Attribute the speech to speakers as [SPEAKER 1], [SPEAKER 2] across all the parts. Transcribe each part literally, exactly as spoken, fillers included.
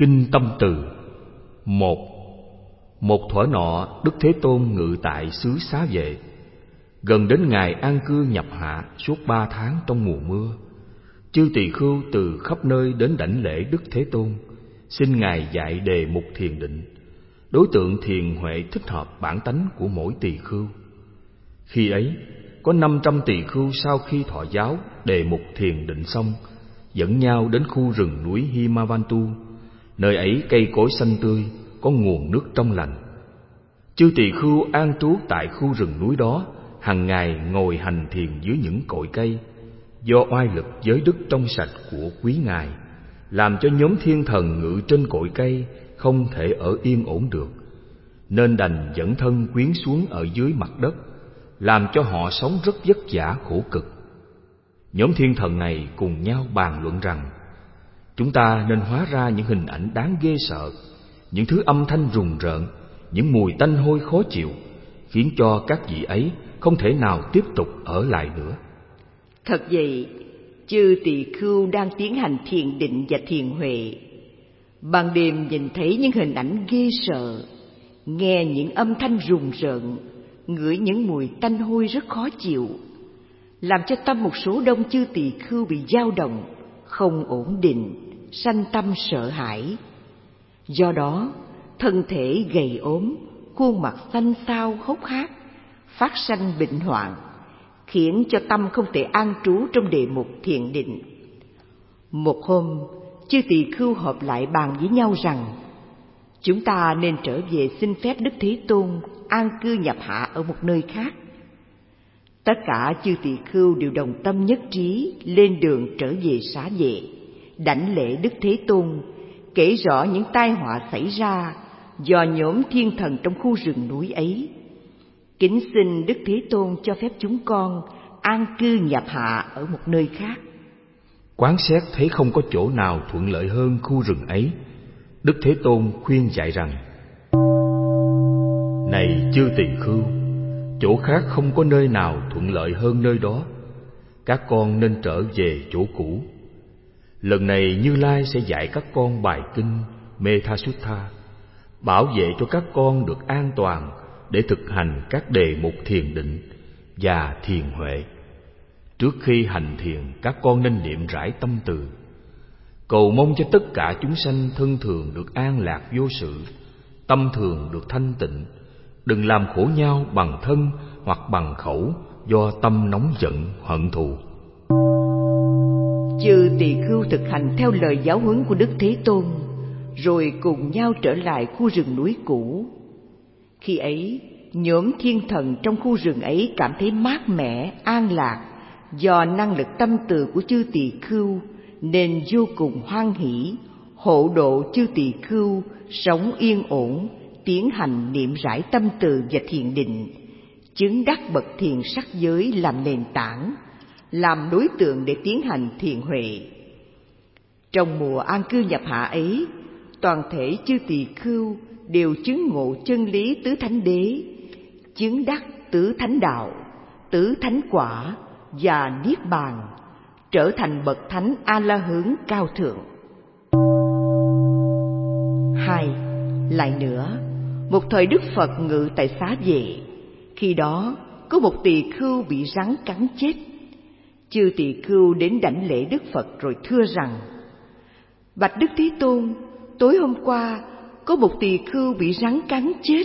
[SPEAKER 1] Kinh Tâm Từ. Một. Một thuở nọ, Đức Thế Tôn ngự tại xứ Xá Vệ. Gần đến ngày an cư nhập hạ suốt ba tháng trong mùa mưa, chư tỳ khưu từ khắp nơi đến đảnh lễ Đức Thế Tôn, xin Ngài dạy đề mục thiền định, đối tượng thiền huệ thích hợp bản tánh của mỗi tỳ khưu. Khi ấy, có năm trăm tỳ khưu sau khi thọ giáo đề mục thiền định xong, dẫn nhau đến khu rừng núi Himavantu. Nơi ấy cây cối xanh tươi, có nguồn nước trong lành. Chư tỳ khưu an trú tại khu rừng núi đó, hằng ngày ngồi hành thiền dưới những cội cây, do oai lực giới đức trong sạch của quý ngài, làm cho nhóm thiên thần ngự trên cội cây không thể ở yên ổn được, nên đành dẫn thân quyến xuống ở dưới mặt đất, làm cho họ sống rất vất vả khổ cực. Nhóm thiên thần này cùng nhau bàn luận rằng: chúng ta nên hóa ra những hình ảnh đáng ghê sợ, những thứ âm thanh rùng rợn, những mùi tanh hôi khó chịu, khiến cho các vị ấy không thể nào tiếp tục ở lại nữa.
[SPEAKER 2] Thật vậy, chư tỳ khưu đang tiến hành thiền định và thiền huệ, ban đêm nhìn thấy những hình ảnh ghê sợ, nghe những âm thanh rùng rợn, ngửi những mùi tanh hôi rất khó chịu, làm cho tâm một số đông chư tỳ khưu bị dao động, không ổn định, sanh tâm sợ hãi. Do đó, thân thể gầy ốm, khuôn mặt xanh xao hốc hác, phát sanh bệnh hoạn, khiến cho tâm không thể an trú trong đề mục thiền định. Một hôm, chư tỳ khưu họp lại bàn với nhau rằng: chúng ta nên trở về xin phép Đức Thế Tôn an cư nhập hạ ở một nơi khác. Tất cả chư tỳ khưu đều đồng tâm nhất trí lên đường trở về Xá Vệ, đảnh lễ Đức Thế Tôn, kể rõ những tai họa xảy ra do nhóm thiên thần trong khu rừng núi ấy. Kính xin Đức Thế Tôn cho phép chúng con an cư nhập hạ ở một nơi khác.
[SPEAKER 1] Quán xét thấy không có chỗ nào thuận lợi hơn khu rừng ấy, Đức Thế Tôn khuyên dạy rằng: này chư tỳ khưu, chỗ khác không có nơi nào thuận lợi hơn nơi đó. Các con nên trở về chỗ cũ. Lần này Như Lai sẽ dạy các con bài kinh Metha-sutta, bảo vệ cho các con được an toàn để thực hành các đề mục thiền định và thiền huệ. Trước khi hành thiền, các con nên niệm rải tâm từ, cầu mong cho tất cả chúng sanh thân thường được an lạc vô sự, tâm thường được thanh tịnh, đừng làm khổ nhau bằng thân hoặc bằng khẩu do tâm nóng giận hận thù.
[SPEAKER 2] Chư tỳ khưu thực hành theo lời giáo huấn của Đức Thế Tôn, rồi cùng nhau trở lại khu rừng núi cũ. Khi ấy, nhóm thiên thần trong khu rừng ấy cảm thấy mát mẻ, an lạc do năng lực tâm từ của chư tỳ khưu, nên vô cùng hoan hỷ, hộ độ chư tỳ khưu sống yên ổn, tiến hành niệm rải tâm từ và thiền định, chứng đắc bậc thiền sắc giới làm nền tảng, làm đối tượng để tiến hành thiền huệ. Trong mùa an cư nhập hạ ấy, toàn thể chư tỳ khưu đều chứng ngộ chân lý tứ thánh đế, chứng đắc tứ thánh đạo, tứ thánh quả và niết bàn, trở thành bậc thánh A La Hán cao thượng. Hai. Lại nữa, một thời Đức Phật ngự tại Xá Vệ. Khi đó, có một tỳ khưu bị rắn cắn chết. Chư tỳ khưu đến đảnh lễ Đức Phật rồi thưa rằng: bạch Đức Thế Tôn, tối hôm qua có một tỳ khưu bị rắn cắn chết.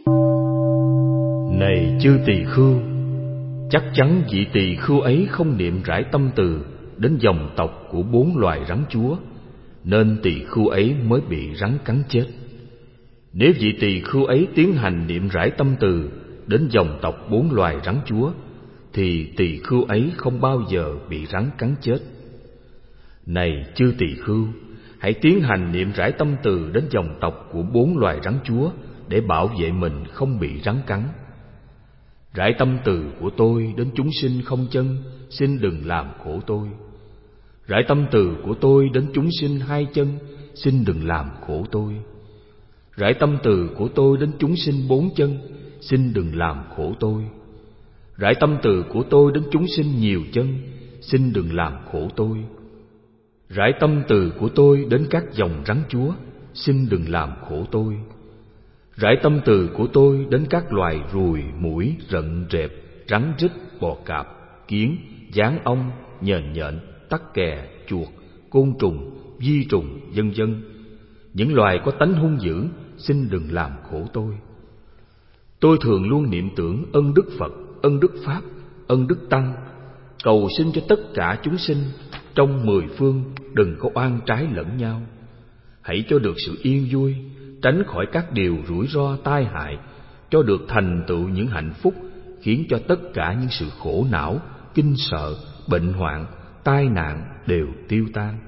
[SPEAKER 1] Này chư tỳ khưu, chắc chắn vị tỳ khưu ấy không niệm rải tâm từ đến dòng tộc của bốn loài rắn chúa, nên tỳ khưu ấy mới bị rắn cắn chết. Nếu vị tỳ khưu ấy tiến hành niệm rải tâm từ đến dòng tộc bốn loài rắn chúa, thì tỳ khưu ấy không bao giờ bị rắn cắn chết. Này chư tỳ khưu, hãy tiến hành niệm rải tâm từ đến dòng tộc của bốn loài rắn chúa để bảo vệ mình không bị rắn cắn. Rải tâm từ của tôi đến chúng sinh không chân, xin đừng làm khổ tôi. Rải tâm từ của tôi đến chúng sinh hai chân, xin đừng làm khổ tôi. Rải tâm từ của tôi đến chúng sinh bốn chân, xin đừng làm khổ tôi. Rải tâm từ của tôi đến chúng sinh nhiều chân, xin đừng làm khổ tôi. Rải tâm từ của tôi đến các dòng rắn chúa, xin đừng làm khổ tôi. Rải tâm từ của tôi đến các loài ruồi, muỗi, rận, rệp, rắn rít, bò cạp, kiến, gián ong, nhện nhện, tắc kè, chuột, côn trùng, vi trùng, vân vân. Những loài có tánh hung dữ, xin đừng làm khổ tôi. Tôi thường luôn niệm tưởng ân đức Phật, ân đức Pháp, ân đức Tăng, cầu xin cho tất cả chúng sinh trong mười phương đừng có oan trái lẫn nhau. Hãy cho được sự yên vui, tránh khỏi các điều rủi ro tai hại, cho được thành tựu những hạnh phúc, khiến cho tất cả những sự khổ não, kinh sợ, bệnh hoạn, tai nạn đều tiêu tan.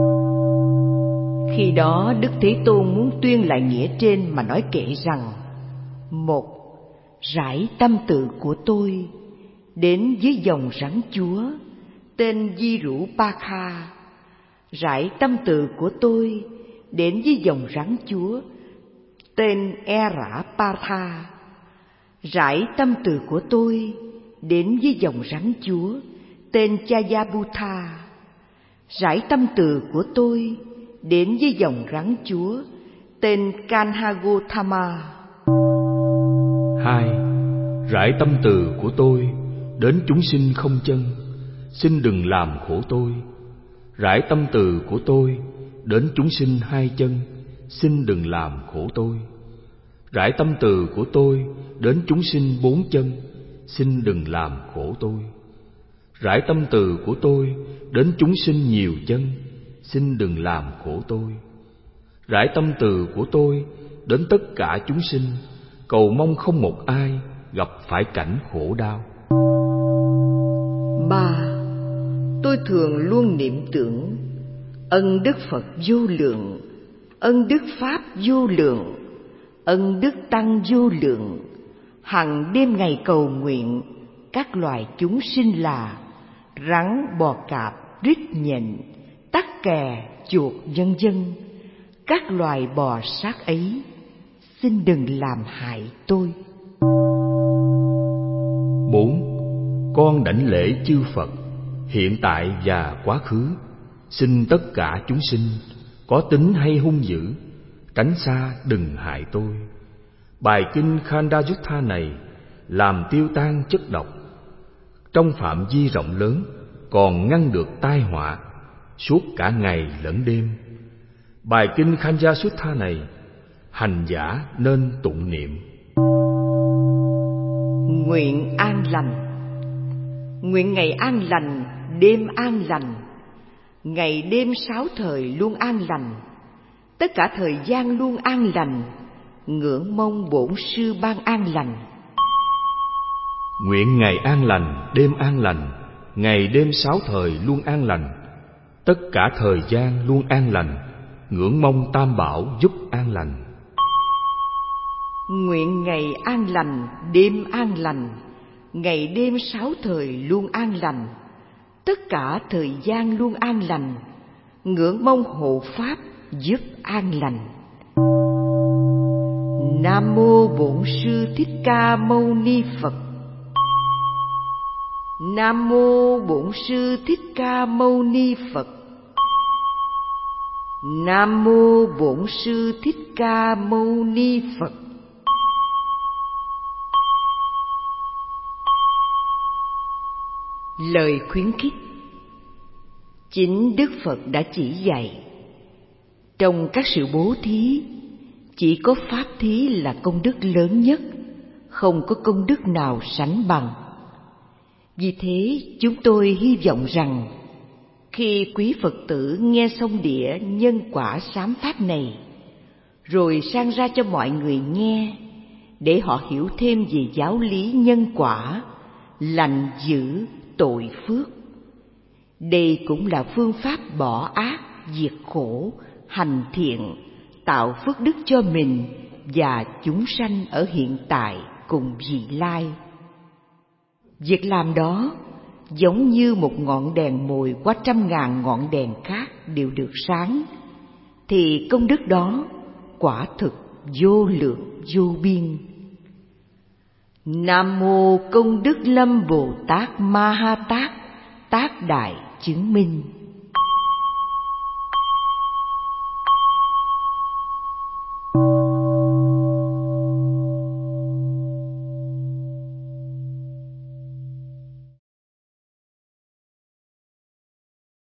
[SPEAKER 2] Khi đó Đức Thế Tôn muốn tuyên lại nghĩa trên mà nói kệ rằng: một, rải tâm tự của tôi đến dưới dòng rắn chúa tên Di Rũ Pa Kha. Rải tâm tự của tôi đến dưới dòng rắn chúa tên E Rã Pa Tha. Rải tâm từ của tôi đến với dòng rắn chúa tên Chayabutha. Rải tâm từ của tôi đến với dòng rắn chúa tên Kanhagothama.
[SPEAKER 1] Hai, rải tâm từ của tôi đến chúng sinh không chân, xin đừng làm khổ tôi. Rải tâm từ của tôi đến chúng sinh hai chân, xin đừng làm khổ tôi. Rải tâm từ của tôi đến chúng sinh bốn chân, xin đừng làm khổ tôi. Rải tâm từ của tôi đến chúng sinh nhiều chân, xin đừng làm khổ tôi. Rải tâm từ của tôi đến tất cả chúng sinh, cầu mong không một ai gặp phải cảnh khổ đau.
[SPEAKER 2] Ba, tôi thường luôn niệm tưởng ân đức Phật vô lượng, ân đức Pháp vô lượng, ân đức Tăng vô lượng, hằng đêm ngày cầu nguyện các loài chúng sinh là rắn, bò cạp, rít, nhện, tắc kè, chuột, vân vân. Các loài bò sát ấy xin đừng làm hại tôi.
[SPEAKER 1] Bốn, con đảnh lễ chư Phật hiện tại và quá khứ, xin tất cả chúng sinh có tính hay hung dữ tránh xa đừng hại tôi. Bài kinh Khanda Yutta này làm tiêu tan chất độc, trong phạm vi rộng lớn còn ngăn được tai họa suốt cả ngày lẫn đêm. Bài kinh Khanda Sutta này hành giả nên tụng niệm.
[SPEAKER 2] Nguyện an lành, nguyện ngày an lành, đêm an lành, ngày đêm sáu thời luôn an lành, tất cả thời gian luôn an lành, ngưỡng mong bổn sư ban an lành.
[SPEAKER 1] Nguyện ngày an lành, đêm an lành, ngày đêm sáu thời luôn an lành, tất cả thời gian luôn an lành, ngưỡng mong Tam Bảo giúp an lành.
[SPEAKER 2] Nguyện ngày an lành, đêm an lành, ngày đêm sáu thời luôn an lành, tất cả thời gian luôn an lành, ngưỡng mong hộ Pháp giúp an lành. Nam mô Bổn Sư Thích Ca Mâu Ni Phật. Nam mô Bổn Sư Thích Ca Mâu Ni Phật. Nam mô Bổn Sư Thích Ca Mâu Ni Phật. Lời khuyến khích. Chính Đức Phật đã chỉ dạy, trong các sự bố thí, chỉ có pháp thí là công đức lớn nhất, không có công đức nào sánh bằng. Vì thế chúng tôi hy vọng rằng khi quý Phật tử nghe xong đĩa nhân quả sám pháp này, rồi sang ra cho mọi người nghe, để họ hiểu thêm về giáo lý nhân quả, lành dữ, tội phước. Đây cũng là phương pháp bỏ ác, diệt khổ, hành thiện, tạo phước đức cho mình và chúng sanh ở hiện tại cùng vị lai. Việc làm đó giống như một ngọn đèn mồi qua trăm ngàn ngọn đèn khác đều được sáng, thì công đức đó quả thực vô lượng vô biên. Nam mô Công Đức Lâm Bồ Tát Ma Ha Tát, Tác Đại Chứng Minh.